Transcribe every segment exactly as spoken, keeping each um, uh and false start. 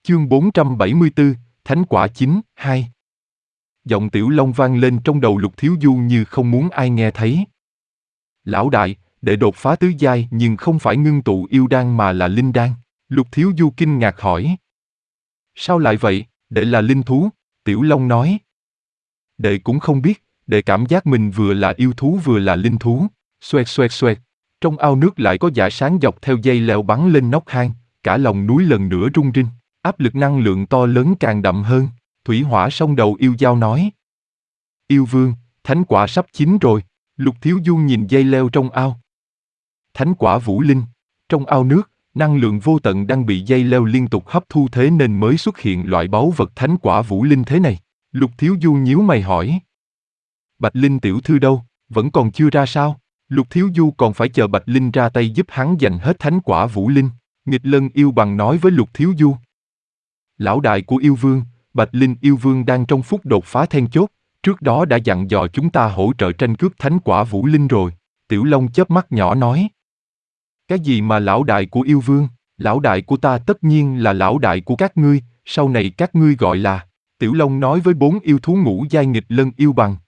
Chương bốn trăm bảy mươi tư, Thánh quả chín, hai. Giọng Tiểu Long vang lên trong đầu Lục Thiếu Du như không muốn ai nghe thấy. Lão đại, để đột phá tứ giai nhưng không phải ngưng tụ yêu đan mà là linh đan. Lục Thiếu Du kinh ngạc hỏi. Sao lại vậy, đệ là linh thú, Tiểu Long nói. Đệ cũng không biết, đệ cảm giác mình vừa là yêu thú vừa là linh thú. Xoẹt xoẹt xoẹt, trong ao nước lại có dải sáng dọc theo dây leo bắn lên nóc hang, cả lòng núi lần nữa rung rinh. Áp lực năng lượng to lớn càng đậm hơn, Thủy Hỏa song đầu yêu dao nói. Yêu vương, thánh quả sắp chín rồi. Lục Thiếu Du nhìn dây leo trong ao. Thánh quả vũ linh, trong ao nước, năng lượng vô tận đang bị dây leo liên tục hấp thu thế nên mới xuất hiện loại báu vật thánh quả vũ linh thế này. Lục Thiếu Du nhíu mày hỏi. Bạch Linh tiểu thư đâu, vẫn còn chưa ra sao? Lục Thiếu Du còn phải chờ Bạch Linh ra tay giúp hắn giành hết thánh quả vũ linh. Nghịch Lân yêu bằng nói với Lục Thiếu Du. Lão đại của yêu vương, Bạch Linh yêu vương đang trong phút đột phá then chốt, trước đó đã dặn dò chúng ta hỗ trợ tranh cướp thánh quả vũ linh rồi. Tiểu Long chớp mắt nhỏ nói. Cái gì mà lão đại của yêu vương, lão đại của ta tất nhiên là lão đại của các ngươi, sau này các ngươi gọi là. Tiểu Long nói với bốn yêu thú ngũ giai Nghịch Lân yêu bằng.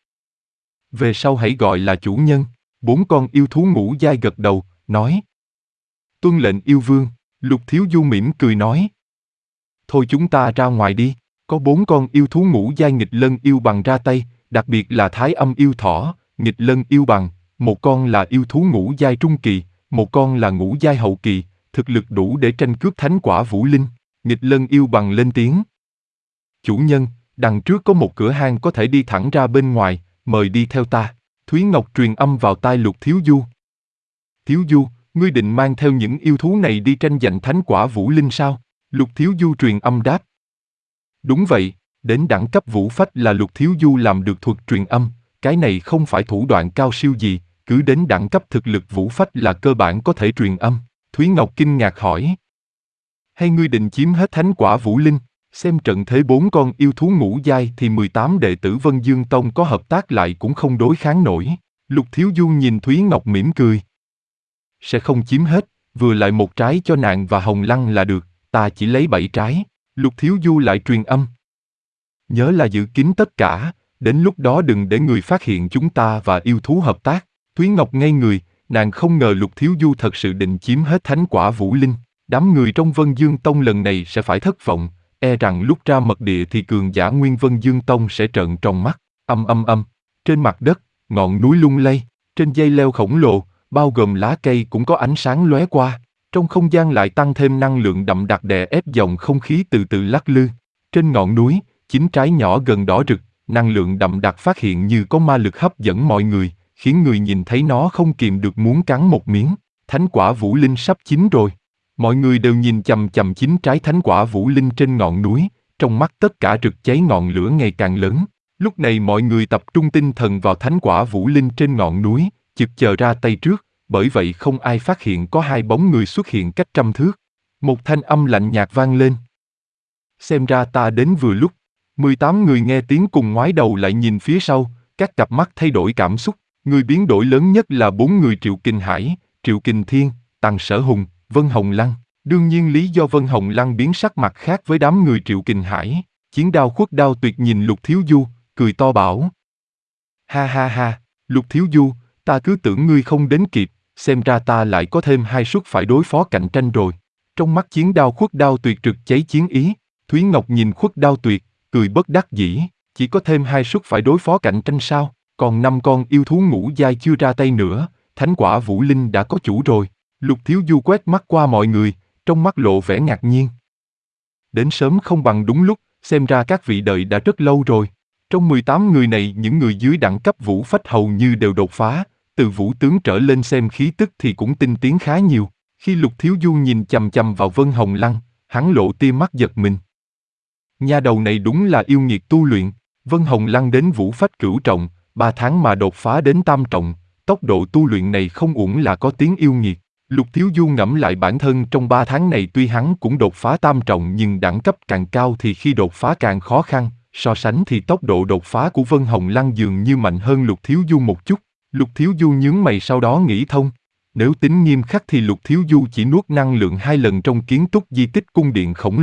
Về sau hãy gọi là chủ nhân. Bốn con yêu thú ngũ giai gật đầu, nói. Tuân lệnh yêu vương. Lục Thiếu Du mỉm cười nói. Thôi chúng ta ra ngoài đi. Có bốn con yêu thú ngũ giai Nghịch Lân yêu bằng ra tay, đặc biệt là Thái Âm yêu thỏ, Nghịch Lân yêu bằng. Một con là yêu thú ngũ giai trung kỳ, một con là ngũ giai hậu kỳ, thực lực đủ để tranh cướp thánh quả vũ linh. Nghịch Lân yêu bằng lên tiếng. Chủ nhân, đằng trước có một cửa hang có thể đi thẳng ra bên ngoài, mời đi theo ta. Thúy Ngọc truyền âm vào tai Lục Thiếu Du. Thiếu Du, ngươi định mang theo những yêu thú này đi tranh giành thánh quả vũ linh sao? Lục Thiếu Du truyền âm đáp. Đúng vậy, đến đẳng cấp vũ phách là Lục Thiếu Du làm được thuật truyền âm, cái này không phải thủ đoạn cao siêu gì, cứ đến đẳng cấp thực lực vũ phách là cơ bản có thể truyền âm. Thúy Ngọc kinh ngạc hỏi. Hay ngươi định chiếm hết thánh quả vũ linh? Xem trận thế bốn con yêu thú ngũ giai thì mười tám đệ tử Vân Dương Tông có hợp tác lại cũng không đối kháng nổi. Lục Thiếu Du nhìn Thúy Ngọc mỉm cười. Sẽ không chiếm hết, vừa lại một trái cho nàng và Hồng Lăng là được, ta chỉ lấy bảy trái. Lục Thiếu Du lại truyền âm. Nhớ là giữ kín tất cả, đến lúc đó đừng để người phát hiện chúng ta và yêu thú hợp tác. Thúy Ngọc ngây người, nàng không ngờ Lục Thiếu Du thật sự định chiếm hết thánh quả vũ linh. Đám người trong Vân Dương Tông lần này sẽ phải thất vọng, e rằng lúc ra mật địa thì cường giả nguyên Vân Dương Tông sẽ trợn tròn mắt. Âm âm âm, trên mặt đất, ngọn núi lung lay, trên dây leo khổng lồ, bao gồm lá cây cũng có ánh sáng lóe qua. Trong không gian lại tăng thêm năng lượng đậm đặc đè ép dòng không khí từ từ lắc lư. Trên ngọn núi, chín trái nhỏ gần đỏ rực, năng lượng đậm đặc phát hiện như có ma lực hấp dẫn mọi người, khiến người nhìn thấy nó không kìm được muốn cắn một miếng. Thánh quả vũ linh sắp chín rồi. Mọi người đều nhìn chằm chằm chín trái thánh quả vũ linh trên ngọn núi, trong mắt tất cả rực cháy ngọn lửa ngày càng lớn. Lúc này mọi người tập trung tinh thần vào thánh quả vũ linh trên ngọn núi, chực chờ ra tay trước, bởi vậy không ai phát hiện có hai bóng người xuất hiện cách trăm thước. Một thanh âm lạnh nhạt vang lên. Xem ra ta đến vừa lúc. mười tám người nghe tiếng cùng ngoái đầu lại nhìn phía sau, các cặp mắt thay đổi cảm xúc. Người biến đổi lớn nhất là bốn người Triệu Kình Hải, Triệu Kình Thiên, Tằng Sở Hùng, Vân Hồng Lăng. Đương nhiên lý do Vân Hồng Lăng biến sắc mặt khác với đám người Triệu Kình Hải. Chiến đao khuất đao tuyệt nhìn Lục Thiếu Du, cười to bảo. Ha ha ha, Lục Thiếu Du, ta cứ tưởng ngươi không đến kịp, xem ra ta lại có thêm hai suất phải đối phó cạnh tranh rồi. Trong mắt chiến đao khuất đao tuyệt rực cháy chiến ý. Thúy Ngọc nhìn khuất đao tuyệt, cười bất đắc dĩ, chỉ có thêm hai suất phải đối phó cạnh tranh sao? Còn năm con yêu thú ngũ giai chưa ra tay nữa, thánh quả vũ linh đã có chủ rồi. Lục Thiếu Du quét mắt qua mọi người, trong mắt lộ vẻ ngạc nhiên. Đến sớm không bằng đúng lúc, xem ra các vị đợi đã rất lâu rồi. Trong mười tám người này, những người dưới đẳng cấp vũ phách hầu như đều đột phá, từ vũ tướng trở lên xem khí tức thì cũng tinh tiến khá nhiều. Khi Lục Thiếu Du nhìn chằm chằm vào Vân Hồng Lăng, hắn lộ tia mắt giật mình. Nha đầu này đúng là yêu nghiệt tu luyện. Vân Hồng Lăng đến vũ phách cửu trọng, ba tháng mà đột phá đến tam trọng, tốc độ tu luyện này không uổng là có tiếng yêu nghiệt. Lục Thiếu Du ngẫm lại bản thân trong ba tháng này tuy hắn cũng đột phá tam trọng nhưng đẳng cấp càng cao thì khi đột phá càng khó khăn, so sánh thì tốc độ đột phá của Vân Hồng Lăng dường như mạnh hơn Lục Thiếu Du một chút. Lục Thiếu Du nhướng mày sau đó nghĩ thông, nếu tính nghiêm khắc thì Lục Thiếu Du chỉ nuốt năng lượng hai lần trong kiến túc di tích cung điện khổng lồ,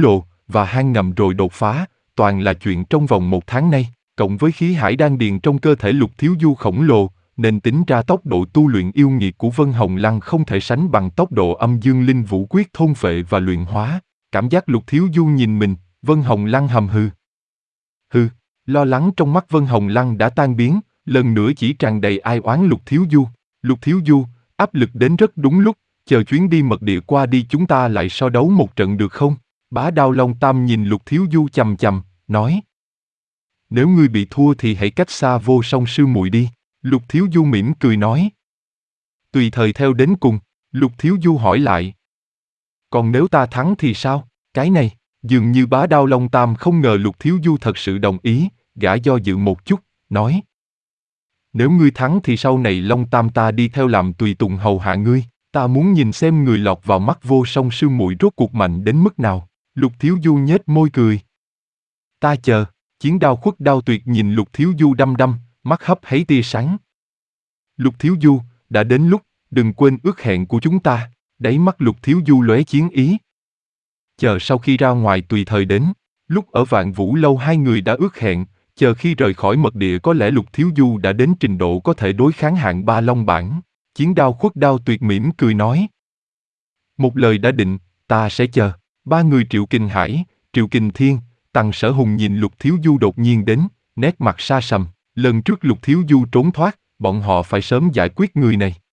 và hang ngầm rồi đột phá, toàn là chuyện trong vòng một tháng nay, cộng với khí hải đan điền trong cơ thể Lục Thiếu Du khổng lồ, nên tính ra tốc độ tu luyện yêu nghiệt của Vân Hồng Lăng không thể sánh bằng tốc độ âm dương linh vũ quyết thôn phệ và luyện hóa. Cảm giác Lục Thiếu Du nhìn mình, Vân Hồng Lăng hầm hừ. Hừ, lo lắng trong mắt Vân Hồng Lăng đã tan biến, lần nữa chỉ tràn đầy ai oán Lục Thiếu Du. Lục Thiếu Du, áp lực đến rất đúng lúc, chờ chuyến đi mật địa qua đi chúng ta lại so đấu một trận được không? Bá Đao Long Tam nhìn Lục Thiếu Du chằm chằm, nói. Nếu ngươi bị thua thì hãy cách xa Vô Song sư muội đi. Lục Thiếu Du mỉm cười nói. Tùy thời theo đến cùng, Lục Thiếu Du hỏi lại. Còn nếu ta thắng thì sao? Cái này, dường như Bá Đao Long Tam không ngờ Lục Thiếu Du thật sự đồng ý, gã do dự một chút, nói. Nếu ngươi thắng thì sau này Long Tam ta đi theo làm tùy tùng hầu hạ ngươi, ta muốn nhìn xem người lọt vào mắt Vô Song sư muội rốt cuộc mạnh đến mức nào. Lục Thiếu Du nhếch môi cười. Ta chờ. Chiến đao khuất đao tuyệt nhìn Lục Thiếu Du đăm đăm, mắt hấp háy tia sáng. Lục Thiếu Du, đã đến lúc, đừng quên ước hẹn của chúng ta. Đáy mắt Lục Thiếu Du lóe chiến ý. Chờ sau khi ra ngoài tùy thời đến. Lúc ở Vạn Vũ Lâu hai người đã ước hẹn, chờ khi rời khỏi mật địa có lẽ Lục Thiếu Du đã đến trình độ có thể đối kháng hạng ba long bản. Chiến đao khuất đao tuyệt mỉm cười nói. Một lời đã định, ta sẽ chờ. Ba người Triệu Kình Hải, Triệu Kình Thiên, Tằng Sở Hùng nhìn Lục Thiếu Du đột nhiên đến, nét mặt sa sầm. Lần trước Lục Thiếu Du trốn thoát, bọn họ phải sớm giải quyết người này.